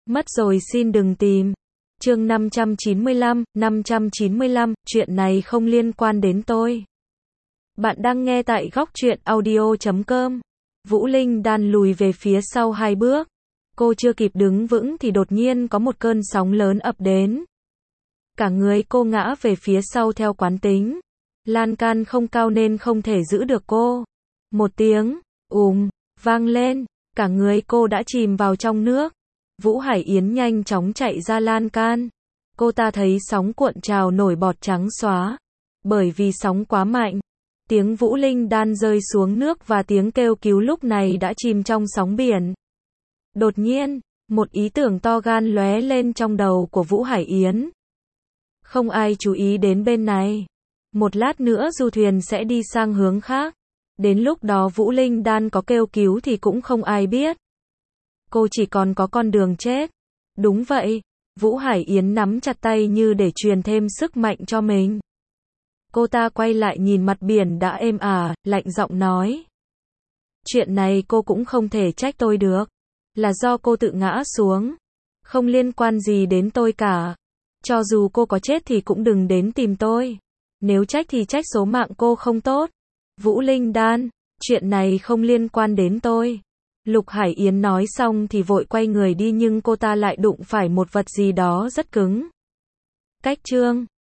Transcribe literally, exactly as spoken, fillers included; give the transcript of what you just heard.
Mất rồi xin đừng tìm. Chương năm trăm chín mươi lăm, năm trăm chín mươi lăm, chuyện này không liên quan đến tôi. Bạn đang nghe tại góc truyện audio chấm com. Vũ Linh đan lùi về phía sau hai bước. Cô chưa kịp đứng vững thì đột nhiên có một cơn sóng lớn ập đến. Cả người cô ngã về phía sau theo quán tính. Lan can không cao nên không thể giữ được cô. Một tiếng, ùm, vang lên, cả người cô đã chìm vào trong nước. Vũ Hải Yến nhanh chóng chạy ra lan can. Cô ta thấy sóng cuộn trào nổi bọt trắng xóa. Bởi vì sóng quá mạnh, tiếng Vũ Linh đan rơi xuống nước và tiếng kêu cứu lúc này đã chìm trong sóng biển. Đột nhiên, một ý tưởng to gan lóe lên trong đầu của Vũ Hải Yến. Không ai chú ý đến bên này. Một lát nữa du thuyền sẽ đi sang hướng khác. Đến lúc đó Vũ Linh đan có kêu cứu thì cũng không ai biết. Cô chỉ còn có con đường chết. Đúng vậy, Vũ Hải Yến nắm chặt tay như để truyền thêm sức mạnh cho mình. Cô ta quay lại nhìn mặt biển đã êm ả, lạnh giọng nói. Chuyện này cô cũng không thể trách tôi được. Là do cô tự ngã xuống. Không liên quan gì đến tôi cả. Cho dù cô có chết thì cũng đừng đến tìm tôi. Nếu trách thì trách số mạng cô không tốt. Vũ Linh đan, chuyện này không liên quan đến tôi. Lục Hải Yến nói xong thì vội quay người đi nhưng cô ta lại đụng phải một vật gì đó rất cứng. Cách chương